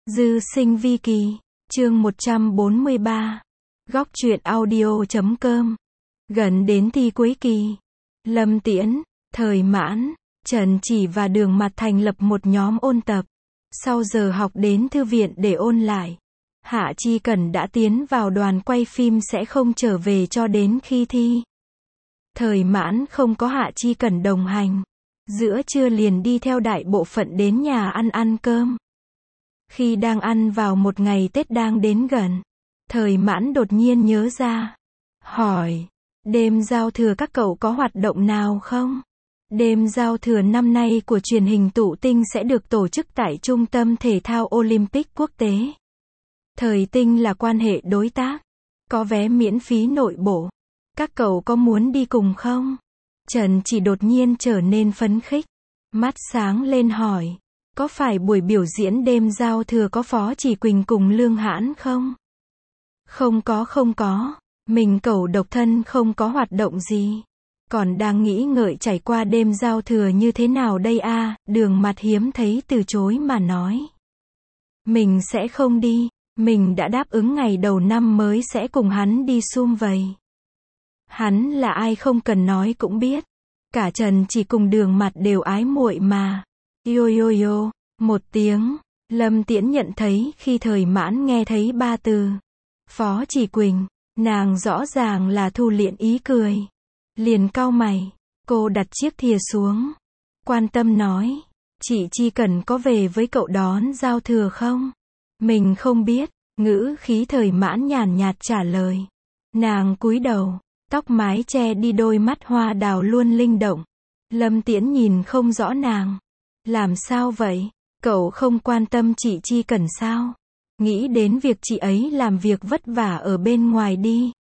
Dư sinh vi kỳ, chương 143. Góc truyện audio.com. Gần đến thi cuối kỳ, Lâm Tiễn, Thời Mãn, Trần Chỉ và Đường Mặt thành lập một nhóm ôn tập. Sau giờ học đến thư viện để ôn lại. Hạ Chi Cẩn đã tiến vào đoàn quay phim sẽ không trở về cho đến khi thi. Thời Mãn không có Hạ Chi Cẩn đồng hành. Giữa trưa liền đi theo đại bộ phận đến nhà ăn cơm. Khi đang ăn vào một ngày Tết đang đến gần, Thời Mãn đột nhiên nhớ ra. Hỏi, đêm giao thừa các cậu có hoạt động nào không? Đêm giao thừa năm nay của truyền hình Tụ Tinh sẽ được tổ chức tại Trung tâm Thể thao Olympic Quốc tế. Thời Tinh là quan hệ đối tác. Có vé miễn phí nội bộ. Các cậu có muốn đi cùng không? Trần Chỉ đột nhiên trở nên phấn khích. Mắt sáng lên hỏi. Có phải buổi biểu diễn đêm giao thừa có Phó Chỉ Quỳnh cùng Lương Hãn không? Không có. Mình cẩu độc thân không có hoạt động gì. Còn đang nghĩ ngợi trải qua đêm giao thừa như thế nào đây à, Đường Mặt hiếm thấy từ chối mà nói. Mình sẽ không đi, mình đã đáp ứng ngày đầu năm mới sẽ cùng hắn đi sum vầy. Hắn là ai không cần nói cũng biết. Cả Trần Chỉ cùng Đường Mặt đều ái muội mà. Yo, một tiếng, Lâm Tiễn nhận thấy khi Thời Mãn nghe thấy ba từ. Phó Chỉ Quỳnh, nàng rõ ràng là thu liễm ý cười. Liền cau mày, cô đặt chiếc thìa xuống. Quan tâm nói, chị Chi Cần có về với cậu đón giao thừa không? Mình không biết, ngữ khí Thời Mãn nhàn nhạt trả lời. Nàng cúi đầu, tóc mái che đi đôi mắt hoa đào luôn linh động. Lâm Tiễn nhìn không rõ nàng. Làm sao vậy? Cậu không quan tâm chị Chi Cần sao? Nghĩ đến việc chị ấy làm việc vất vả ở bên ngoài đi.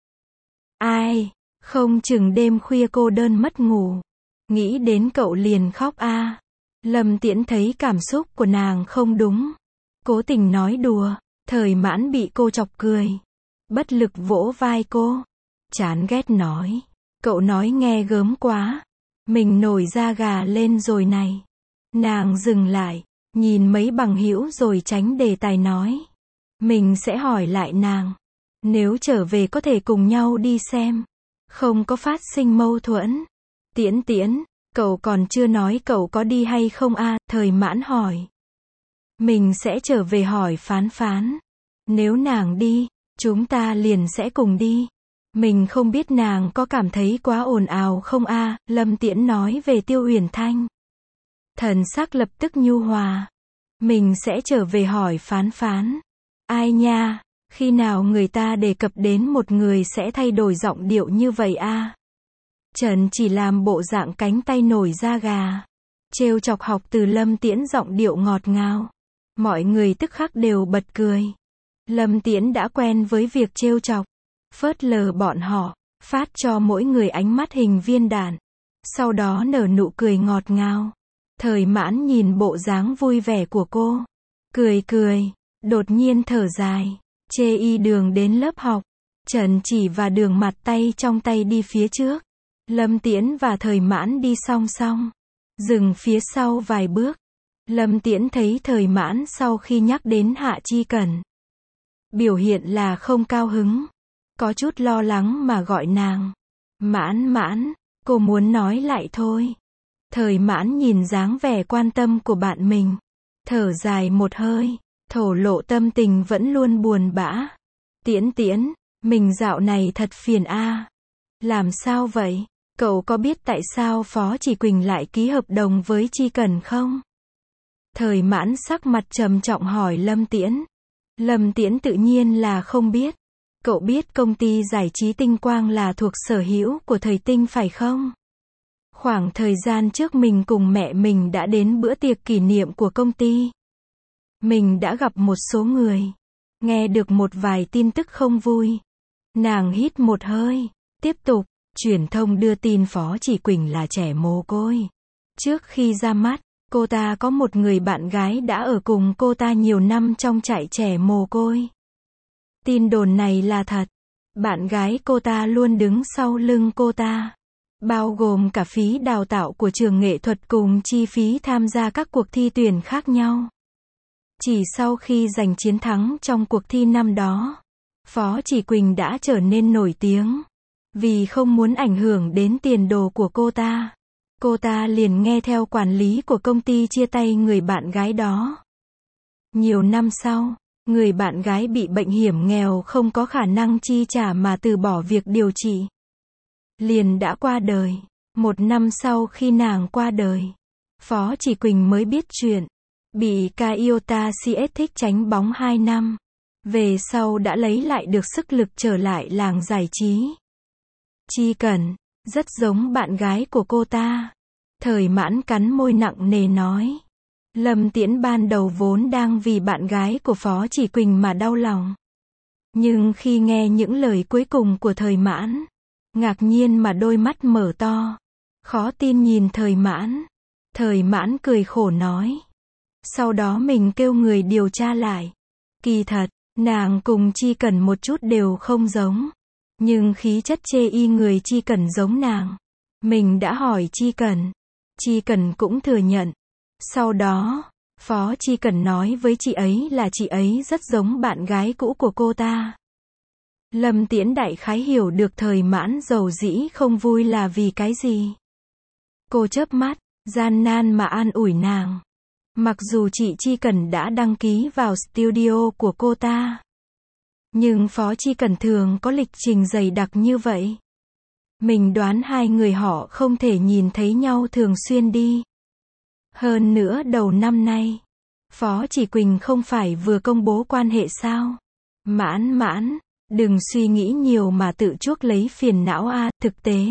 Ai? Không chừng đêm khuya cô đơn mất ngủ. Nghĩ đến cậu liền khóc a. Lâm Tiễn thấy cảm xúc của nàng không đúng. Cố tình nói đùa. Thời Mãn bị cô chọc cười. Bất lực vỗ vai cô. Chán ghét nói. Cậu nói nghe gớm quá. Mình nổi da gà lên rồi này. Nàng dừng lại, nhìn mấy bằng hữu rồi tránh đề tài nói. Mình sẽ hỏi lại nàng. Nếu trở về có thể cùng nhau đi xem. Không có phát sinh mâu thuẫn. Tiễn, cậu còn chưa nói cậu có đi hay không à, Thời Mãn hỏi. Mình sẽ trở về hỏi Phán. Nếu nàng đi, chúng ta liền sẽ cùng đi. Mình không biết nàng có cảm thấy quá ồn ào không à, Lâm Tiễn nói về Tiêu Uyển Thanh. Thần sắc lập tức nhu hòa. Mình sẽ trở về hỏi Phán. Ai nha, khi nào người ta đề cập đến một người sẽ thay đổi giọng điệu như vậy à? Trần Chỉ làm bộ dạng cánh tay nổi da gà. Trêu chọc học từ Lâm Tiễn giọng điệu ngọt ngào. Mọi người tức khắc đều bật cười. Lâm Tiễn đã quen với việc trêu chọc. Phớt lờ bọn họ, phát cho mỗi người ánh mắt hình viên đạn. Sau đó nở nụ cười ngọt ngào. Thời Mãn nhìn bộ dáng vui vẻ của cô. Cười, đột nhiên thở dài. Chê y đường đến lớp học. Trần Chỉ và Đường Mặt tay trong tay đi phía trước. Lâm Tiễn và Thời Mãn đi song song. Dừng phía sau vài bước. Lâm Tiễn thấy Thời Mãn sau khi nhắc đến Hạ Chi Cẩn. Biểu hiện là không cao hứng. Có chút lo lắng mà gọi nàng. Mãn, cô muốn nói lại thôi. Thời Mãn nhìn dáng vẻ quan tâm của bạn mình. Thở dài một hơi. Thổ lộ tâm tình vẫn luôn buồn bã. Tiễn, mình dạo này thật phiền a. Làm sao vậy? Cậu có biết tại sao Phó Chỉ Quỳnh lại ký hợp đồng với Chi Cần không? Thời Mãn sắc mặt trầm trọng hỏi Lâm Tiễn. Lâm Tiễn tự nhiên là không biết. Cậu biết công ty giải trí Tinh Quang là thuộc sở hữu của Thời Tinh phải không? Khoảng thời gian trước mình cùng mẹ mình đã đến bữa tiệc kỷ niệm của công ty. Mình đã gặp một số người. Nghe được một vài tin tức không vui. Nàng hít một hơi. Tiếp tục, truyền thông đưa tin Phó Chỉ Quỳnh là trẻ mồ côi. Trước khi ra mắt, cô ta có một người bạn gái đã ở cùng cô ta nhiều năm trong trại trẻ mồ côi. Tin đồn này là thật. Bạn gái cô ta luôn đứng sau lưng cô ta. Bao gồm cả phí đào tạo của trường nghệ thuật cùng chi phí tham gia các cuộc thi tuyển khác nhau. Chỉ sau khi giành chiến thắng trong cuộc thi năm đó, Phó Chỉ Quỳnh đã trở nên nổi tiếng. Vì không muốn ảnh hưởng đến tiền đồ của cô ta liền nghe theo quản lý của công ty chia tay người bạn gái đó. Nhiều năm sau, người bạn gái bị bệnh hiểm nghèo không có khả năng chi trả mà từ bỏ việc điều trị. Liền đã qua đời. 1 năm sau khi nàng qua đời, Phó Chỉ Quỳnh mới biết chuyện. Bị Kyoto CS thích tránh bóng 2 năm. Về sau đã lấy lại được sức lực trở lại làng giải trí. Chi Cẩn, rất giống bạn gái của cô ta. Thời Mãn cắn môi nặng nề nói. Lâm Tiễn ban đầu vốn đang vì bạn gái của Phó Chỉ Quỳnh mà đau lòng. Nhưng khi nghe những lời cuối cùng của Thời Mãn, ngạc nhiên mà đôi mắt mở to. Khó tin nhìn Thời Mãn. Thời Mãn cười khổ nói. Sau đó mình kêu người điều tra lại. Kỳ thật, nàng cùng Chi Cẩn một chút đều không giống. Nhưng khí chất chê y người Chi Cẩn giống nàng. Mình đã hỏi Chi Cẩn. Chi Cẩn cũng thừa nhận. Sau đó, Phó Chi Cẩn nói với chị ấy là chị ấy rất giống bạn gái cũ của cô ta. Lâm Tiễn đại khái hiểu được Thời Mãn dầu dĩ không vui là vì cái gì. Cô chớp mắt, gian nan mà an ủi nàng. Mặc dù chị Chi Cẩn đã đăng ký vào studio của cô ta, nhưng Phó Chi Cẩn thường có lịch trình dày đặc như vậy. Mình đoán hai người họ không thể nhìn thấy nhau thường xuyên đi. Hơn nữa đầu năm nay, Phó Chỉ Quỳnh không phải vừa công bố quan hệ sao? Mãn, đừng suy nghĩ nhiều mà tự chuốc lấy phiền não a, thực tế.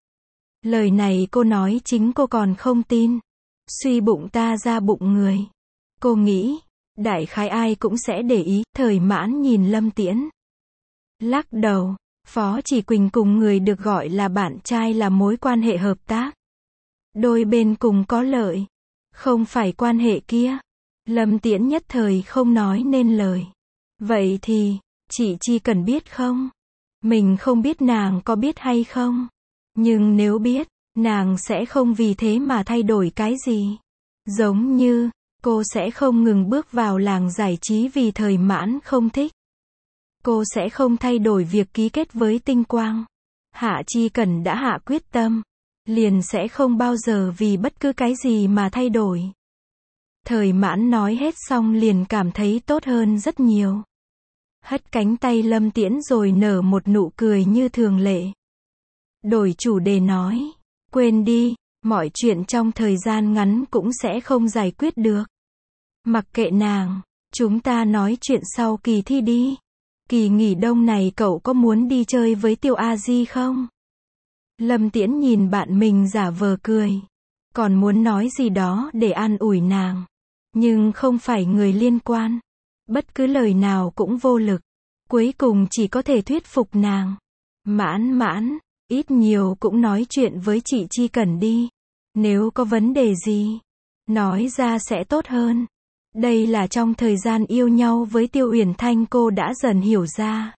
Lời này cô nói chính cô còn không tin. Suy bụng ta ra bụng người. Cô nghĩ, đại khái ai cũng sẽ để ý. Thời Mãn nhìn Lâm Tiễn. Lắc đầu, Phó Chỉ Quỳnh cùng người được gọi là bạn trai là mối quan hệ hợp tác. Đôi bên cùng có lợi. Không phải quan hệ kia. Lâm Tiễn nhất thời không nói nên lời. Vậy thì, chị Chi Cần biết không? Mình không biết nàng có biết hay không. Nhưng nếu biết, nàng sẽ không vì thế mà thay đổi cái gì. Giống như, cô sẽ không ngừng bước vào làng giải trí vì Thời Mãn không thích. Cô sẽ không thay đổi việc ký kết với Tinh Quang. Hạ Chi Cần đã hạ quyết tâm, liền sẽ không bao giờ vì bất cứ cái gì mà thay đổi. Thời Mãn nói hết xong liền cảm thấy tốt hơn rất nhiều. Hất cánh tay Lâm Tiễn rồi nở một nụ cười như thường lệ. Đổi chủ đề nói, quên đi, mọi chuyện trong thời gian ngắn cũng sẽ không giải quyết được. Mặc kệ nàng, chúng ta nói chuyện sau kỳ thi đi. Kỳ nghỉ đông này cậu có muốn đi chơi với Tiêu A Di không? Lâm Tiễn nhìn bạn mình giả vờ cười. Còn muốn nói gì đó để an ủi nàng. Nhưng không phải người liên quan. Bất cứ lời nào cũng vô lực. Cuối cùng chỉ có thể thuyết phục nàng. Mãn, ít nhiều cũng nói chuyện với chị Chi Cần đi. Nếu có vấn đề gì, nói ra sẽ tốt hơn. Đây là trong thời gian yêu nhau với Tiêu Uyển Thanh cô đã dần hiểu ra.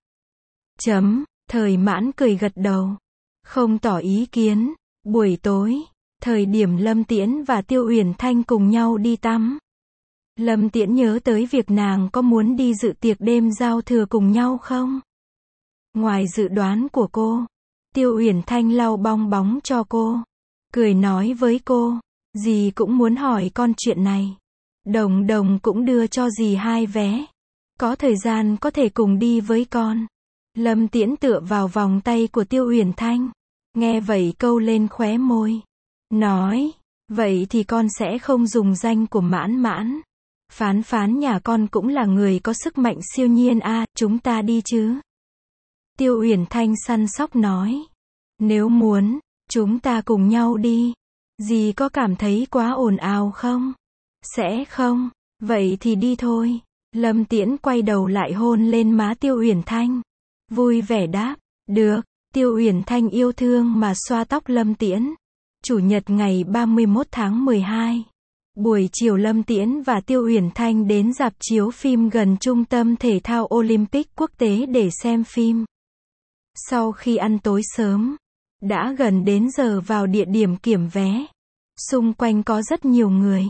Thời Mãn cười gật đầu. Không tỏ ý kiến. Buổi tối, thời điểm Lâm Tiễn và Tiêu Uyển Thanh cùng nhau đi tắm. Lâm Tiễn nhớ tới việc nàng có muốn đi dự tiệc đêm giao thừa cùng nhau không? Ngoài dự đoán của cô, Tiêu Uyển Thanh lau bong bóng cho cô. Cười nói với cô, dì cũng muốn hỏi con chuyện này. Đồng cũng đưa cho dì 2 vé. Có thời gian có thể cùng đi với con. Lâm Tiễn tựa vào vòng tay của Tiêu Uyển Thanh. Nghe vậy câu lên khóe môi. Nói, vậy thì con sẽ không dùng danh của Mãn. Phán nhà con cũng là người có sức mạnh siêu nhiên a, chúng ta đi chứ. Tiêu Uyển Thanh săn sóc nói. Nếu muốn, chúng ta cùng nhau đi. Dì có cảm thấy quá ồn ào không? Sẽ không, vậy thì đi thôi. Lâm Tiễn quay đầu lại hôn lên má Tiêu Uyển Thanh. Vui vẻ đáp, được. Tiêu Uyển Thanh yêu thương mà xoa tóc Lâm Tiễn. Chủ nhật ngày 31 tháng 12. Buổi chiều Lâm Tiễn và Tiêu Uyển Thanh đến rạp chiếu phim gần trung tâm thể thao Olympic quốc tế để xem phim. Sau khi ăn tối sớm, đã gần đến giờ vào địa điểm kiểm vé. Xung quanh có rất nhiều người.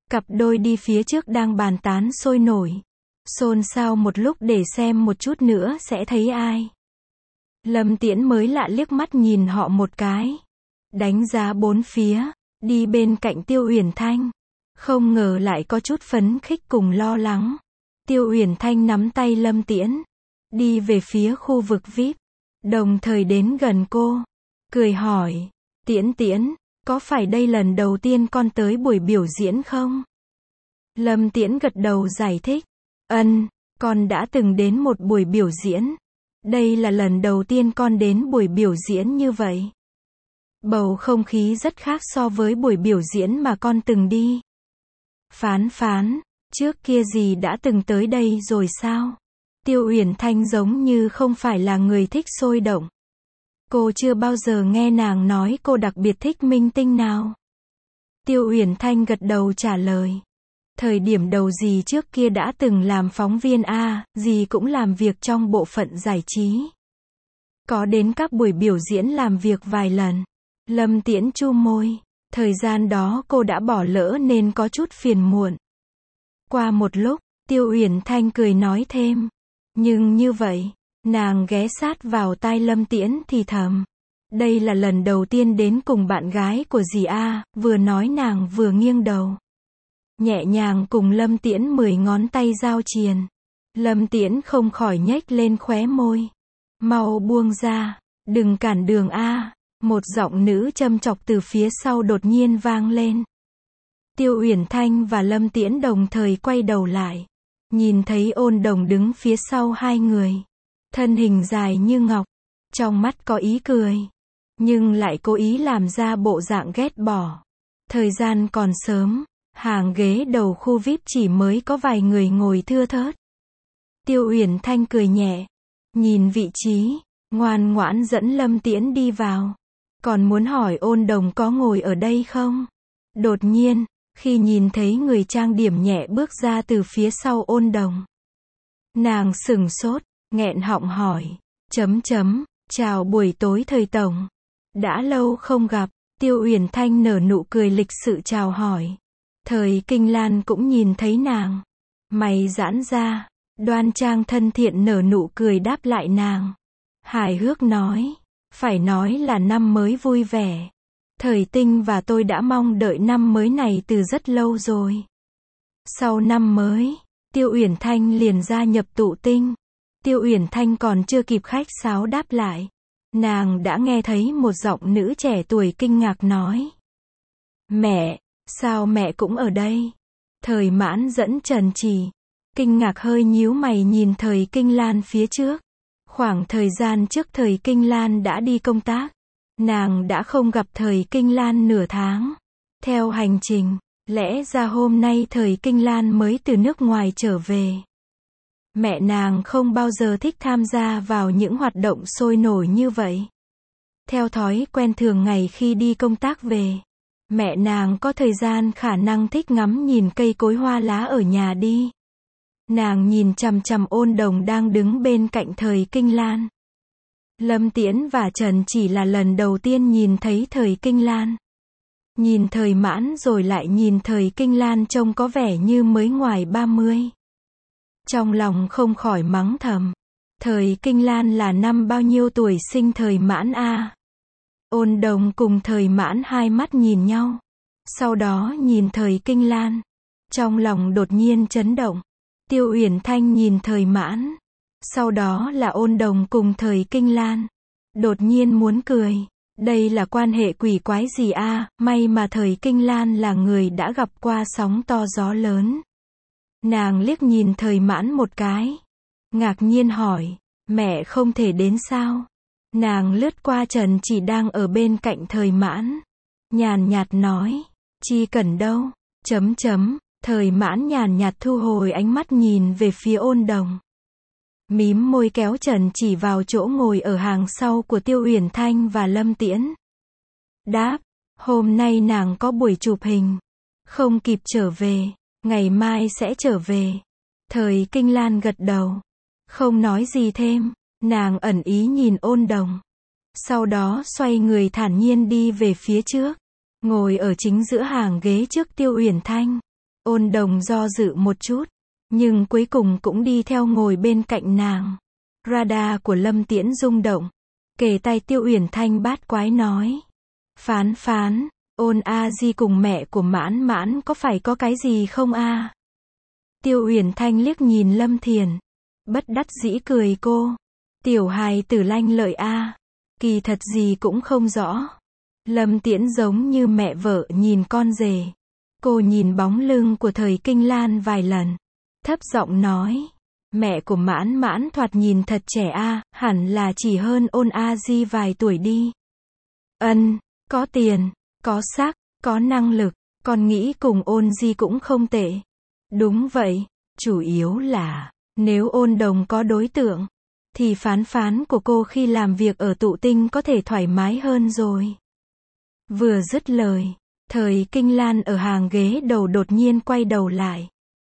Cặp đôi đi phía trước đang bàn tán sôi nổi. Xôn xao một lúc để xem một chút nữa sẽ thấy ai. Lâm Tiễn mới lạ liếc mắt nhìn họ một cái. Đánh giá bốn phía, đi bên cạnh Tiêu Uyển Thanh. Không ngờ lại có chút phấn khích cùng lo lắng. Tiêu Uyển Thanh nắm tay Lâm Tiễn, đi về phía khu vực VIP, đồng thời đến gần cô, cười hỏi, Tiễn Tiễn, có phải đây lần đầu tiên con tới buổi biểu diễn không? Lâm Tiễn gật đầu giải thích, con đã từng đến một buổi biểu diễn. Đây là lần đầu tiên con đến buổi biểu diễn như vậy. Bầu không khí rất khác so với buổi biểu diễn mà con từng đi. Phán, trước kia gì đã từng tới đây rồi sao? Tiêu Uyển Thanh giống như không phải là người thích sôi động. Cô chưa bao giờ nghe nàng nói cô đặc biệt thích minh tinh nào. Tiêu Uyển Thanh gật đầu trả lời. Thời điểm đầu dì trước kia đã từng làm phóng viên dì cũng làm việc trong bộ phận giải trí. Có đến các buổi biểu diễn làm việc vài lần. Lâm Tiễn chu môi. Thời gian đó cô đã bỏ lỡ nên có chút phiền muộn. Qua một lúc, Tiêu Uyển Thanh cười nói thêm. Nhưng như vậy, nàng ghé sát vào tai Lâm Tiễn thì thầm. Đây là lần đầu tiên đến cùng bạn gái của dì vừa nói nàng vừa nghiêng đầu. Nhẹ nhàng cùng Lâm Tiễn 10 ngón tay giao triền. Lâm Tiễn không khỏi nhếch lên khóe môi. Mau buông ra, đừng cản đường một giọng nữ châm chọc từ phía sau đột nhiên vang lên. Tiêu Uyển Thanh và Lâm Tiễn đồng thời quay đầu lại. Nhìn thấy Ôn Đồng đứng phía sau hai người. Thân hình dài như ngọc. Trong mắt có ý cười. Nhưng lại cố ý làm ra bộ dạng ghét bỏ. Thời gian còn sớm. Hàng ghế đầu khu VIP chỉ mới có vài người ngồi thưa thớt. Tiêu Uyển Thanh cười nhẹ. Nhìn vị trí. Ngoan ngoãn dẫn Lâm Tiễn đi vào. Còn muốn hỏi Ôn Đồng có ngồi ở đây không? Đột nhiên, khi nhìn thấy người trang điểm nhẹ bước ra từ phía sau Ôn Đồng. Nàng sửng sốt, nghẹn họng hỏi. Chào buổi tối thời tổng. Đã lâu không gặp, Tiêu Uyển Thanh nở nụ cười lịch sự chào hỏi. Thời Kinh Lan cũng nhìn thấy nàng. Mày giãn ra, đoan trang thân thiện nở nụ cười đáp lại nàng. Hài hước nói. Phải nói là năm mới vui vẻ. Thời Tinh và tôi đã mong đợi năm mới này từ rất lâu rồi. Sau năm mới, Tiêu Uyển Thanh liền gia nhập tụ tinh. Tiêu Uyển Thanh còn chưa kịp khách sáo đáp lại. Nàng đã nghe thấy một giọng nữ trẻ tuổi kinh ngạc nói. Mẹ, sao mẹ cũng ở đây? Thời Mãn dẫn Trần Chỉ. Kinh ngạc hơi nhíu mày nhìn Thời Kinh Lan phía trước. Khoảng thời gian trước Thời Kinh Lan đã đi công tác. Nàng đã không gặp Thời Kinh Lan nửa tháng. Theo hành trình, lẽ ra hôm nay Thời Kinh Lan mới từ nước ngoài trở về. Mẹ nàng không bao giờ thích tham gia vào những hoạt động sôi nổi như vậy. Theo thói quen thường ngày khi đi công tác về, mẹ nàng có thời gian khả năng thích ngắm nhìn cây cối hoa lá ở nhà đi. Nàng nhìn chằm chằm Ôn Đồng đang đứng bên cạnh Thời Kinh Lan. Lâm Tiễn và Trần chỉ là lần đầu tiên nhìn thấy Thời Kinh Lan. Nhìn Thời Mãn rồi lại nhìn Thời Kinh Lan trông có vẻ như mới ngoài 30. Trong lòng không khỏi mắng thầm. Thời Kinh Lan là năm bao nhiêu tuổi sinh Thời Mãn Ôn Đồng cùng Thời Mãn hai mắt nhìn nhau. Sau đó nhìn Thời Kinh Lan. Trong lòng đột nhiên chấn động. Tiêu Uyển Thanh nhìn Thời Mãn. Sau đó là Ôn Đồng cùng Thời Kinh Lan. Đột nhiên muốn cười. Đây là quan hệ quỷ quái gì may mà Thời Kinh Lan là người đã gặp qua sóng to gió lớn. Nàng liếc nhìn Thời Mãn một cái. Ngạc nhiên hỏi, mẹ không thể đến sao? Nàng lướt qua Trần Chỉ đang ở bên cạnh Thời Mãn. Nhàn nhạt nói, chi cần đâu, Thời Mãn nhàn nhạt thu hồi ánh mắt nhìn về phía Ôn Đồng. Mím môi kéo Trần Chỉ vào chỗ ngồi ở hàng sau của Tiêu Uyển Thanh và Lâm Tiễn. Đáp, hôm nay nàng có buổi chụp hình. Không kịp trở về, ngày mai sẽ trở về. Thời Kinh Lan gật đầu. Không nói gì thêm, nàng ẩn ý nhìn Ôn Đồng. Sau đó xoay người thản nhiên đi về phía trước. Ngồi ở chính giữa hàng ghế trước Tiêu Uyển Thanh. Ôn Đồng do dự một chút, nhưng cuối cùng cũng đi theo ngồi bên cạnh nàng. Radar của Lâm Tiễn rung động, kề tai Tiêu Uyển Thanh bát quái nói. Phán phán, Ôn a di cùng mẹ của Mãn Mãn có phải có cái gì không a? Tiêu Uyển Thanh liếc nhìn Lâm Thiền, bất đắc dĩ cười cô. Tiểu hài tử lanh lợi a, kỳ thật gì cũng không rõ. Lâm Tiễn giống như mẹ vợ nhìn con rể. Cô nhìn bóng lưng của Thời Kinh Lan vài lần, thấp giọng nói. Mẹ của Mãn Mãn thoạt nhìn thật trẻ a, hẳn là chỉ hơn Ôn a di vài tuổi đi. Ân, có tiền, có sắc, có năng lực, con nghĩ cùng Ôn di cũng không tệ. Đúng vậy, chủ yếu là, nếu Ôn Đồng có đối tượng, thì phán phán của cô khi làm việc ở Tụ Tinh có thể thoải mái hơn rồi. Vừa dứt lời, Thời Kinh Lan ở hàng ghế đầu đột nhiên quay đầu lại.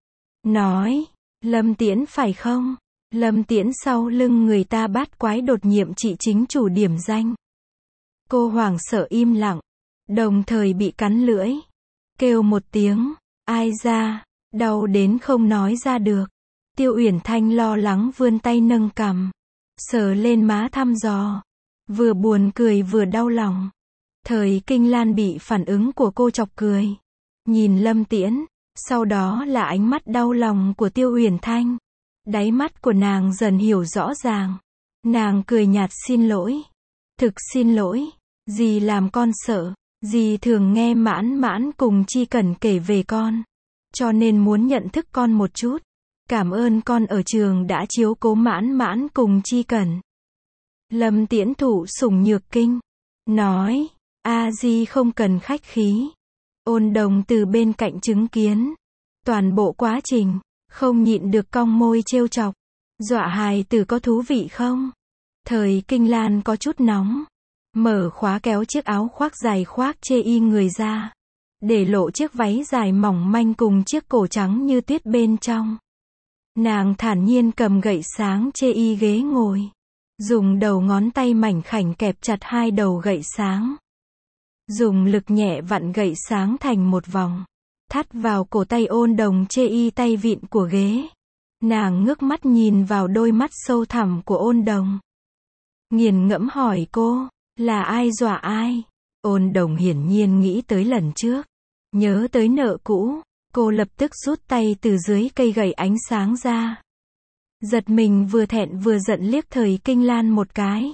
Nói, Lâm Tiễn phải không? Lâm Tiễn sau lưng người ta bát quái đột nhiệm trị chính chủ điểm danh. Cô hoảng sợ im lặng, đồng thời bị cắn lưỡi. Kêu một tiếng, ai ra, đau đến không nói ra được. Tiêu Uyển Thanh lo lắng vươn tay nâng cằm, sờ lên má thăm dò. Vừa buồn cười vừa đau lòng. Thời Kinh Lan bị phản ứng của cô chọc cười. Nhìn Lâm Tiễn, sau đó là ánh mắt đau lòng của Tiêu Uyển Thanh. Đáy mắt của nàng dần hiểu rõ ràng. Nàng cười nhạt xin lỗi. Thực xin lỗi, dì làm con sợ. Dì thường nghe Mãn Mãn cùng Chi Cẩn kể về con, cho nên muốn nhận thức con một chút. Cảm ơn con ở trường đã chiếu cố Mãn Mãn cùng Chi Cẩn. Lâm Tiễn thụ sủng nhược kinh, nói, a di không cần khách khí. Ôn Đồng từ bên cạnh chứng kiến toàn bộ quá trình, không nhịn được cong môi trêu chọc. Dọa hài tử có thú vị không? Thời Kinh Lan có chút nóng, mở khóa kéo chiếc áo khoác dài khoác chê y người ra, để lộ chiếc váy dài mỏng manh cùng chiếc cổ trắng như tuyết bên trong. Nàng thản nhiên cầm gậy sáng chê y ghế ngồi, dùng đầu ngón tay mảnh khảnh kẹp chặt hai đầu gậy sáng. Dùng lực nhẹ vặn gậy sáng thành một vòng, thắt vào cổ tay Ôn Đồng chê y tay vịn của ghế. Nàng ngước mắt nhìn vào đôi mắt sâu thẳm của Ôn Đồng, nghiền ngẫm hỏi cô, là ai dọa ai? Ôn Đồng hiển nhiên nghĩ tới lần trước, nhớ tới nợ cũ, cô lập tức rút tay từ dưới cây gậy ánh sáng ra. Giật mình vừa thẹn vừa giận liếc Thời Kinh Lan một cái.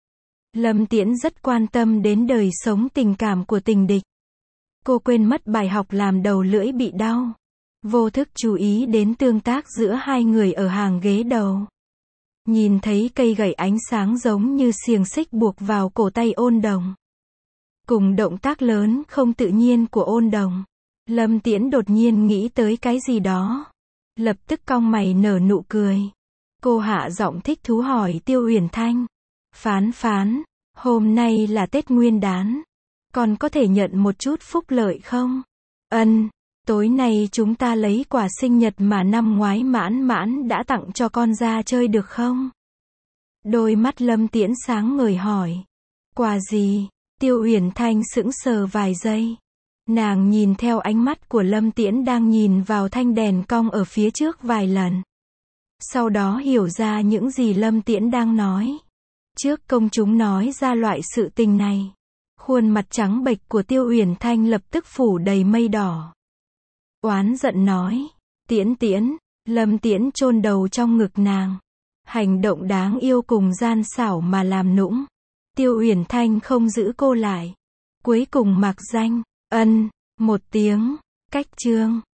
Lâm Tiễn rất quan tâm đến đời sống tình cảm của tình địch. Cô quên mất bài học làm đầu lưỡi bị đau, vô thức chú ý đến tương tác giữa hai người ở hàng ghế đầu. Nhìn thấy cây gậy ánh sáng giống như xiềng xích buộc vào cổ tay Ôn Đồng, cùng động tác lớn không tự nhiên của Ôn Đồng, Lâm Tiễn đột nhiên nghĩ tới cái gì đó, lập tức cong mày nở nụ cười. Cô hạ giọng thích thú hỏi Tiêu Uyển Thanh, phán phán, hôm nay là Tết Nguyên Đán, con có thể nhận một chút phúc lợi không? Ân, tối nay chúng ta lấy quà sinh nhật mà năm ngoái Mãn Mãn đã tặng cho con ra chơi được không? Đôi mắt Lâm Tiễn sáng ngời hỏi. Quà gì? Tiêu Uyển Thanh sững sờ vài giây. Nàng nhìn theo ánh mắt của Lâm Tiễn đang nhìn vào thanh đèn cong ở phía trước vài lần. Sau đó hiểu ra những gì Lâm Tiễn đang nói. Trước công chúng nói ra loại sự tình này, khuôn mặt trắng bệch của Tiêu Uyển Thanh lập tức phủ đầy mây đỏ. Oán giận nói, Tiễn Tiễn. Lâm Tiễn chôn đầu trong ngực nàng. Hành động đáng yêu cùng gian xảo mà làm nũng. Tiêu Uyển Thanh không giữ cô lại. Cuối cùng mặc danh, ân, một tiếng, cách chương.